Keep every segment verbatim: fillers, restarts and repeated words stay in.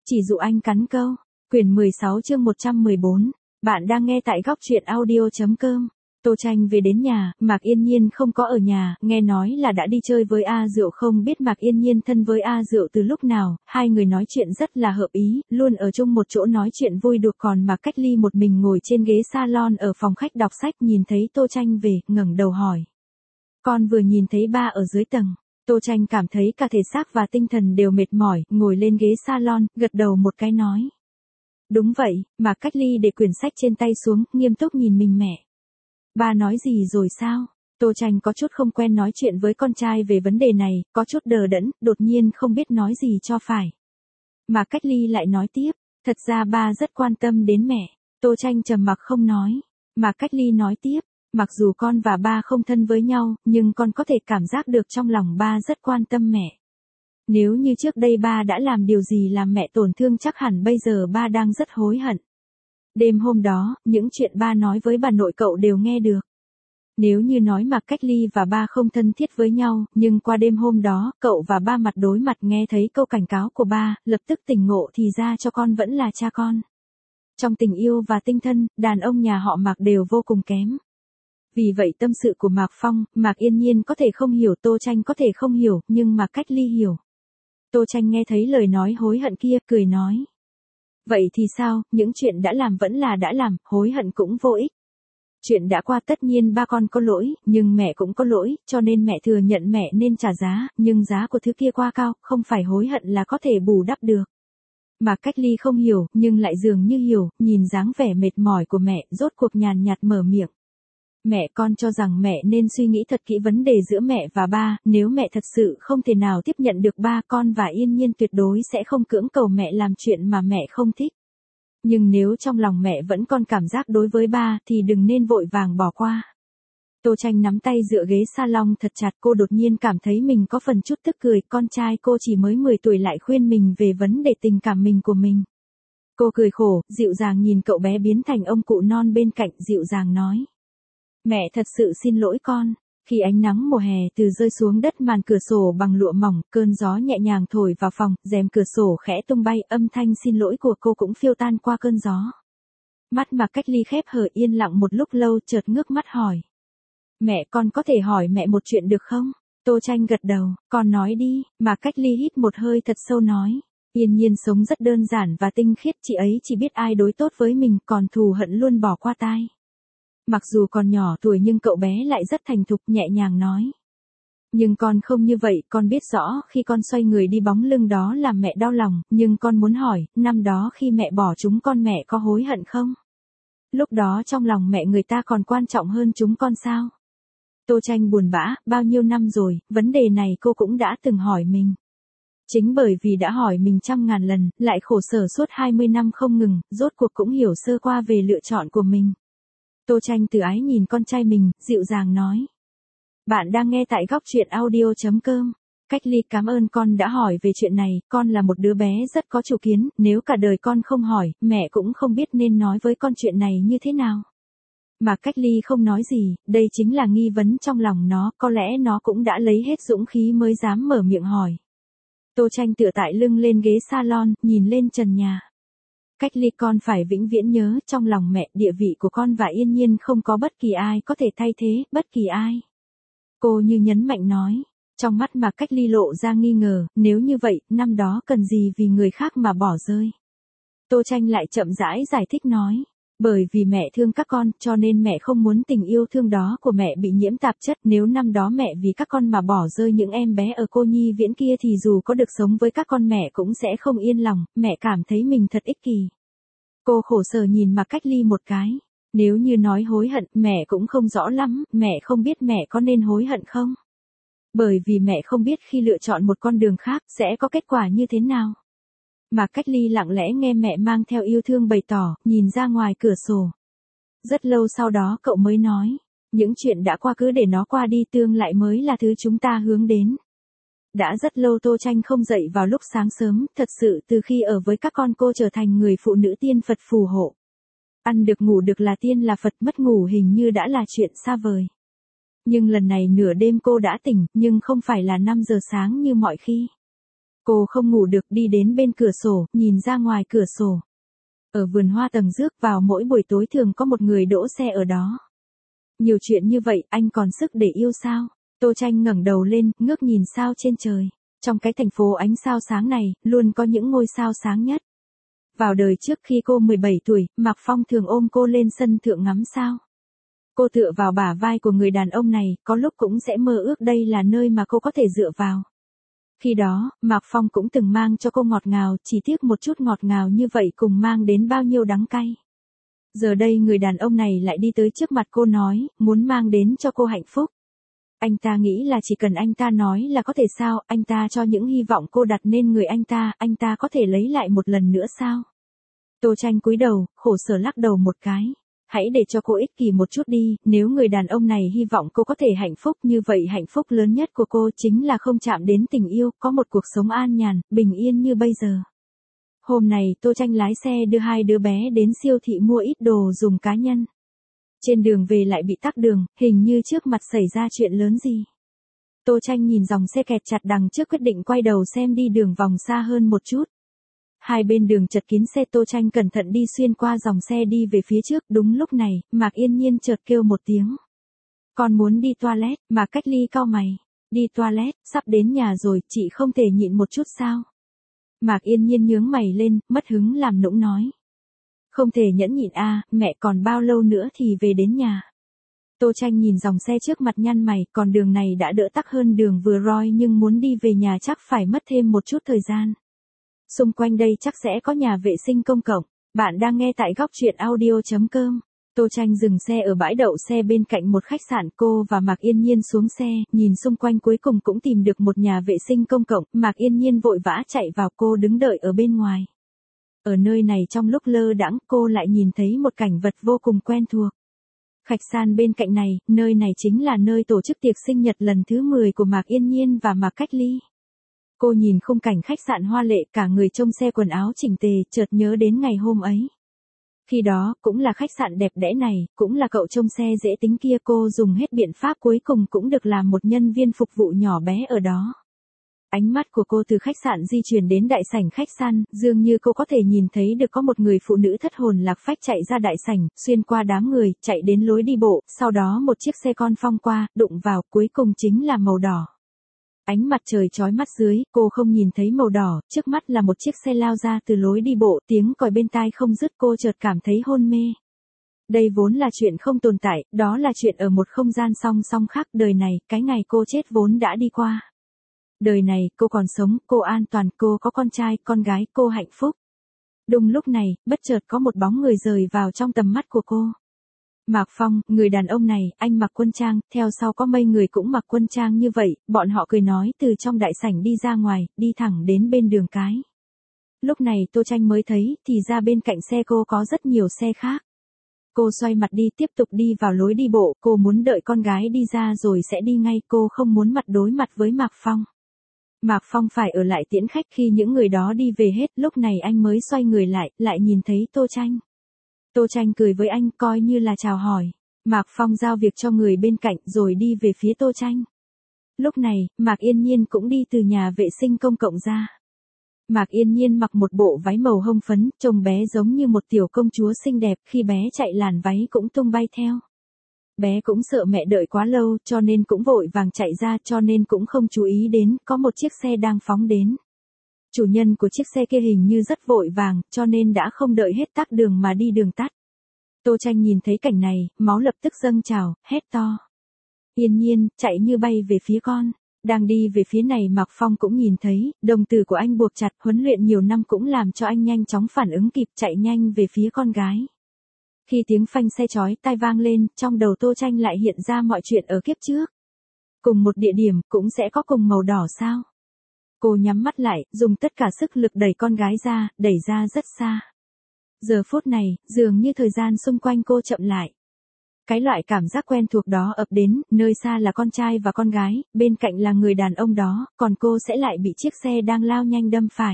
Chỉ dụ anh cắn câu. Quyển mười sáu chương một trăm mười bốn. Bạn đang nghe tại góc truyện audio.com. Tô Tranh về đến nhà, Mạc Yên Nhiên không có ở nhà, nghe nói là đã đi chơi với A Diệu, không biết Mạc Yên Nhiên thân với A Diệu từ lúc nào, hai người nói chuyện rất là hợp ý, luôn ở chung một chỗ nói chuyện vui đùa, còn Mạc Cách Ly một mình ngồi trên ghế salon ở phòng khách đọc sách, nhìn thấy Tô Tranh về, ngẩng đầu hỏi. Con vừa nhìn thấy ba ở dưới tầng. Tô Tranh cảm thấy cả thể xác và tinh thần đều mệt mỏi, ngồi lên ghế salon, gật đầu một cái nói. Đúng vậy, Mạc Cách Ly để quyển sách trên tay xuống, nghiêm túc nhìn mình mẹ. Ba nói gì rồi sao? Tô Tranh có chút không quen nói chuyện với con trai về vấn đề này, có chút đờ đẫn, đột nhiên không biết nói gì cho phải. Mạc Cách Ly lại nói tiếp, thật ra ba rất quan tâm đến mẹ. Tô Tranh trầm mặc không nói. Mạc Cách Ly nói tiếp, mặc dù con và ba không thân với nhau, nhưng con có thể cảm giác được trong lòng ba rất quan tâm mẹ. Nếu như trước đây ba đã làm điều gì làm mẹ tổn thương, chắc hẳn bây giờ ba đang rất hối hận. Đêm hôm đó, những chuyện ba nói với bà nội cậu đều nghe được. Nếu như nói Mạc Cách Ly và ba không thân thiết với nhau, nhưng qua đêm hôm đó, cậu và ba mặt đối mặt nghe thấy câu cảnh cáo của ba, lập tức tỉnh ngộ thì ra cho con vẫn là cha con. Trong tình yêu và tinh thân, đàn ông nhà họ Mạc đều vô cùng kém. Vì vậy tâm sự của Mạc Phong, Mạc Yên Nhiên có thể không hiểu, Tô Tranh có thể không hiểu, nhưng Mạc Cách Ly hiểu. Tô Tranh nghe thấy lời nói hối hận kia, cười nói. Vậy thì sao, những chuyện đã làm vẫn là đã làm, hối hận cũng vô ích. Chuyện đã qua tất nhiên ba con có lỗi, nhưng mẹ cũng có lỗi, cho nên mẹ thừa nhận mẹ nên trả giá, nhưng giá của thứ kia quá cao, không phải hối hận là có thể bù đắp được. Mạc Cách Ly không hiểu, nhưng lại dường như hiểu, nhìn dáng vẻ mệt mỏi của mẹ, rốt cuộc nhàn nhạt mở miệng. Mẹ, con cho rằng mẹ nên suy nghĩ thật kỹ vấn đề giữa mẹ và ba, nếu mẹ thật sự không thể nào tiếp nhận được ba, con và Yên Nhiên tuyệt đối sẽ không cưỡng cầu mẹ làm chuyện mà mẹ không thích. Nhưng nếu trong lòng mẹ vẫn còn cảm giác đối với ba, thì đừng nên vội vàng bỏ qua. Tô Tranh nắm tay dựa ghế salon thật chặt, cô đột nhiên cảm thấy mình có phần chút tức cười, con trai cô chỉ mới mười tuổi lại khuyên mình về vấn đề tình cảm mình của mình. Cô cười khổ, dịu dàng nhìn cậu bé biến thành ông cụ non bên cạnh, dịu dàng nói. Mẹ thật sự xin lỗi con. Khi ánh nắng mùa hè từ rơi xuống đất, màn cửa sổ bằng lụa mỏng, cơn gió nhẹ nhàng thổi vào phòng, rèm cửa sổ khẽ tung bay, âm thanh xin lỗi của cô cũng phiêu tan qua cơn gió. Mắt Mạc Cách Ly khép hờ, yên lặng một lúc lâu, chợt ngước mắt hỏi. Mẹ, con có thể hỏi mẹ một chuyện được không? Tô Tranh gật đầu, con nói đi. Mạc Cách Ly hít một hơi thật sâu nói. Yên Nhiên sống rất đơn giản và tinh khiết, chị ấy chỉ biết ai đối tốt với mình, còn thù hận luôn bỏ qua tai. Mặc dù còn nhỏ tuổi nhưng cậu bé lại rất thành thục, nhẹ nhàng nói. Nhưng con không như vậy, con biết rõ khi con xoay người đi bóng lưng đó làm mẹ đau lòng, nhưng con muốn hỏi, năm đó khi mẹ bỏ chúng con mẹ có hối hận không? Lúc đó trong lòng mẹ người ta còn quan trọng hơn chúng con sao? Tô Tranh buồn bã, bao nhiêu năm rồi, vấn đề này cô cũng đã từng hỏi mình. Chính bởi vì đã hỏi mình trăm ngàn lần, lại khổ sở suốt hai mươi năm không ngừng, rốt cuộc cũng hiểu sơ qua về lựa chọn của mình. Tô Tranh từ ái nhìn con trai mình, dịu dàng nói. Bạn đang nghe tại góc truyện audio.com. Cách Ly, cảm ơn con đã hỏi về chuyện này, con là một đứa bé rất có chủ kiến, nếu cả đời con không hỏi, mẹ cũng không biết nên nói với con chuyện này như thế nào. Mà Cách Ly không nói gì, đây chính là nghi vấn trong lòng nó, có lẽ nó cũng đã lấy hết dũng khí mới dám mở miệng hỏi. Tô Tranh tựa tại lưng lên ghế salon, nhìn lên trần nhà. Cách Ly, con phải vĩnh viễn nhớ, trong lòng mẹ, địa vị của con và Yên Nhiên không có bất kỳ ai có thể thay thế, bất kỳ ai. Cô như nhấn mạnh nói, trong mắt Mạc Cách Ly lộ ra nghi ngờ, nếu như vậy, năm đó cần gì vì người khác mà bỏ rơi. Tô Tranh lại chậm rãi giải thích nói, bởi vì mẹ thương các con, cho nên mẹ không muốn tình yêu thương đó của mẹ bị nhiễm tạp chất, nếu năm đó mẹ vì các con mà bỏ rơi những em bé ở cô nhi viễn kia thì dù có được sống với các con mẹ cũng sẽ không yên lòng, mẹ cảm thấy mình thật ích kỷ. Cô khổ sở nhìn Mạc Cách Ly một cái, nếu như nói hối hận, mẹ cũng không rõ lắm, mẹ không biết mẹ có nên hối hận không? Bởi vì mẹ không biết khi lựa chọn một con đường khác, sẽ có kết quả như thế nào. Mạc Cách Ly lặng lẽ nghe mẹ mang theo yêu thương bày tỏ, nhìn ra ngoài cửa sổ. Rất lâu sau đó cậu mới nói, những chuyện đã qua cứ để nó qua đi, tương lai mới là thứ chúng ta hướng đến. Đã rất lâu Tô Tranh không dậy vào lúc sáng sớm, thật sự từ khi ở với các con cô trở thành người phụ nữ tiên Phật phù hộ. Ăn được ngủ được là tiên là Phật, mất ngủ hình như đã là chuyện xa vời. Nhưng lần này nửa đêm cô đã tỉnh, nhưng không phải là năm giờ sáng như mọi khi. Cô không ngủ được đi đến bên cửa sổ, nhìn ra ngoài cửa sổ. Ở vườn hoa tầng rước vào mỗi buổi tối thường có một người đỗ xe ở đó. Nhiều chuyện như vậy, anh còn sức để yêu sao? Tô Tranh ngẩng đầu lên, ngước nhìn sao trên trời. Trong cái thành phố ánh sao sáng này, luôn có những ngôi sao sáng nhất. Vào đời trước khi cô mười bảy tuổi, Mạc Phong thường ôm cô lên sân thượng ngắm sao. Cô tựa vào bả vai của người đàn ông này, có lúc cũng sẽ mơ ước đây là nơi mà cô có thể dựa vào. Khi đó, Mạc Phong cũng từng mang cho cô ngọt ngào, chỉ tiếc một chút ngọt ngào như vậy cùng mang đến bao nhiêu đắng cay. Giờ đây người đàn ông này lại đi tới trước mặt cô nói, muốn mang đến cho cô hạnh phúc. Anh ta nghĩ là chỉ cần anh ta nói là có thể sao, anh ta cho những hy vọng cô đặt nên người anh ta, anh ta có thể lấy lại một lần nữa sao? Tô Tranh cúi đầu, khổ sở lắc đầu một cái. Hãy để cho cô ích kỷ một chút đi, nếu người đàn ông này hy vọng cô có thể hạnh phúc như vậy hạnh phúc lớn nhất của cô chính là không chạm đến tình yêu, có một cuộc sống an nhàn, bình yên như bây giờ. Hôm này Tô Tranh lái xe đưa hai đứa bé đến siêu thị mua ít đồ dùng cá nhân. Trên đường về lại bị tắc đường, hình như trước mặt xảy ra chuyện lớn gì. Tô Tranh nhìn dòng xe kẹt chặt đằng trước quyết định quay đầu xem đi đường vòng xa hơn một chút. Hai bên đường chật kín xe, Tô Tranh cẩn thận đi xuyên qua dòng xe đi về phía trước, đúng lúc này, Mạc Yên Nhiên chợt kêu một tiếng. Con muốn đi toilet, Mạc Cách Ly cau mày. Đi toilet, sắp đến nhà rồi, chị không thể nhịn một chút sao? Mạc Yên Nhiên nhướng mày lên, mất hứng làm nũng nói. Không thể nhẫn nhịn a, mẹ còn bao lâu nữa thì về đến nhà. Tô Tranh nhìn dòng xe trước mặt nhăn mày, còn đường này đã đỡ tắc hơn đường vừa rồi nhưng muốn đi về nhà chắc phải mất thêm một chút thời gian. Xung quanh đây chắc sẽ có nhà vệ sinh công cộng. Bạn đang nghe tại góc truyện audio chấm com. Tô Tranh dừng xe ở bãi đậu xe bên cạnh một khách sạn, cô và Mạc Yên Nhiên xuống xe, nhìn xung quanh cuối cùng cũng tìm được một nhà vệ sinh công cộng, Mạc Yên Nhiên vội vã chạy vào, cô đứng đợi ở bên ngoài. Ở nơi này trong lúc lơ đãng, cô lại nhìn thấy một cảnh vật vô cùng quen thuộc. Khách sạn bên cạnh này, nơi này chính là nơi tổ chức tiệc sinh nhật lần thứ mười của Mạc Yên Nhiên và Mạc Cách Ly. Cô nhìn khung cảnh khách sạn hoa lệ, cả người trông xe quần áo chỉnh tề, chợt nhớ đến ngày hôm ấy. Khi đó, cũng là khách sạn đẹp đẽ này, cũng là cậu trông xe dễ tính kia, cô dùng hết biện pháp cuối cùng cũng được làm một nhân viên phục vụ nhỏ bé ở đó. Ánh mắt của cô từ khách sạn di chuyển đến đại sảnh khách sạn, dường như cô có thể nhìn thấy được có một người phụ nữ thất hồn lạc phách chạy ra đại sảnh, xuyên qua đám người, chạy đến lối đi bộ, sau đó một chiếc xe con phong qua, đụng vào, cuối cùng chính là màu đỏ. Ánh mặt trời chói mắt dưới, cô không nhìn thấy màu đỏ, trước mắt là một chiếc xe lao ra từ lối đi bộ, tiếng còi bên tai không dứt, cô chợt cảm thấy hôn mê. Đây vốn là chuyện không tồn tại, đó là chuyện ở một không gian song song khác, đời này, cái ngày cô chết vốn đã đi qua. Đời này, cô còn sống, cô an toàn, cô có con trai, con gái, cô hạnh phúc. Đúng lúc này, bất chợt có một bóng người rời vào trong tầm mắt của cô. Mạc Phong, người đàn ông này, anh mặc quân trang, theo sau có mấy người cũng mặc quân trang như vậy, bọn họ cười nói từ trong đại sảnh đi ra ngoài, đi thẳng đến bên đường cái. Lúc này Tô Tranh mới thấy, thì ra bên cạnh xe cô có rất nhiều xe khác. Cô xoay mặt đi, tiếp tục đi vào lối đi bộ, cô muốn đợi con gái đi ra rồi sẽ đi ngay, cô không muốn mặt đối mặt với Mạc Phong. Mạc Phong phải ở lại tiễn khách, khi những người đó đi về hết, lúc này anh mới xoay người lại, lại nhìn thấy Tô Tranh. Tô Tranh cười với anh, coi như là chào hỏi. Mạc Phong giao việc cho người bên cạnh, rồi đi về phía Tô Tranh. Lúc này, Mạc Yên Nhiên cũng đi từ nhà vệ sinh công cộng ra. Mạc Yên Nhiên mặc một bộ váy màu hồng phấn, trông bé giống như một tiểu công chúa xinh đẹp, khi bé chạy làn váy cũng tung bay theo. Bé cũng sợ mẹ đợi quá lâu, cho nên cũng vội vàng chạy ra, cho nên cũng không chú ý đến, có một chiếc xe đang phóng đến. Chủ nhân của chiếc xe kia hình như rất vội vàng, cho nên đã không đợi hết tắc đường mà đi đường tắt. Tô Tranh nhìn thấy cảnh này, máu lập tức dâng trào, hét to. Yên Nhiên, chạy như bay về phía con. Đang đi về phía này Mạc Phong cũng nhìn thấy, đồng tử của anh buộc chặt, huấn luyện nhiều năm cũng làm cho anh nhanh chóng phản ứng kịp, chạy nhanh về phía con gái. Khi tiếng phanh xe chói tai vang lên, trong đầu Tô Tranh lại hiện ra mọi chuyện ở kiếp trước. Cùng một địa điểm, cũng sẽ có cùng màu đỏ sao? Cô nhắm mắt lại, dùng tất cả sức lực đẩy con gái ra, đẩy ra rất xa. Giờ phút này, dường như thời gian xung quanh cô chậm lại. Cái loại cảm giác quen thuộc đó ập đến, nơi xa là con trai và con gái, bên cạnh là người đàn ông đó, còn cô sẽ lại bị chiếc xe đang lao nhanh đâm phải.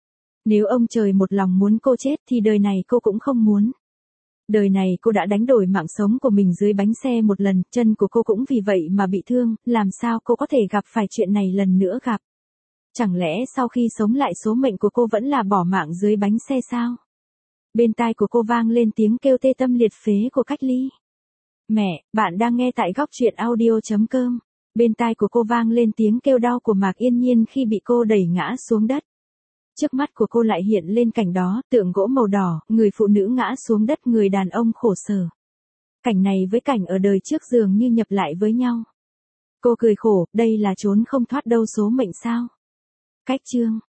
Nếu ông trời một lòng muốn cô chết thì đời này cô cũng không muốn. Đời này cô đã đánh đổi mạng sống của mình dưới bánh xe một lần, chân của cô cũng vì vậy mà bị thương, làm sao cô có thể gặp phải chuyện này lần nữa gặp. Chẳng lẽ sau khi sống lại số mệnh của cô vẫn là bỏ mạng dưới bánh xe sao? Bên tai của cô vang lên tiếng kêu tê tâm liệt phế của Cách Ly. Mẹ, bạn đang nghe tại góc truyện audio.com. Bên tai của cô vang lên tiếng kêu đau của Mạc Yên Nhiên khi bị cô đẩy ngã xuống đất. Trước mắt của cô lại hiện lên cảnh đó, tượng gỗ màu đỏ, người phụ nữ ngã xuống đất, người đàn ông khổ sở. Cảnh này với cảnh ở đời trước dường như nhập lại với nhau. Cô cười khổ, đây là trốn không thoát đâu số mệnh sao? Cách chương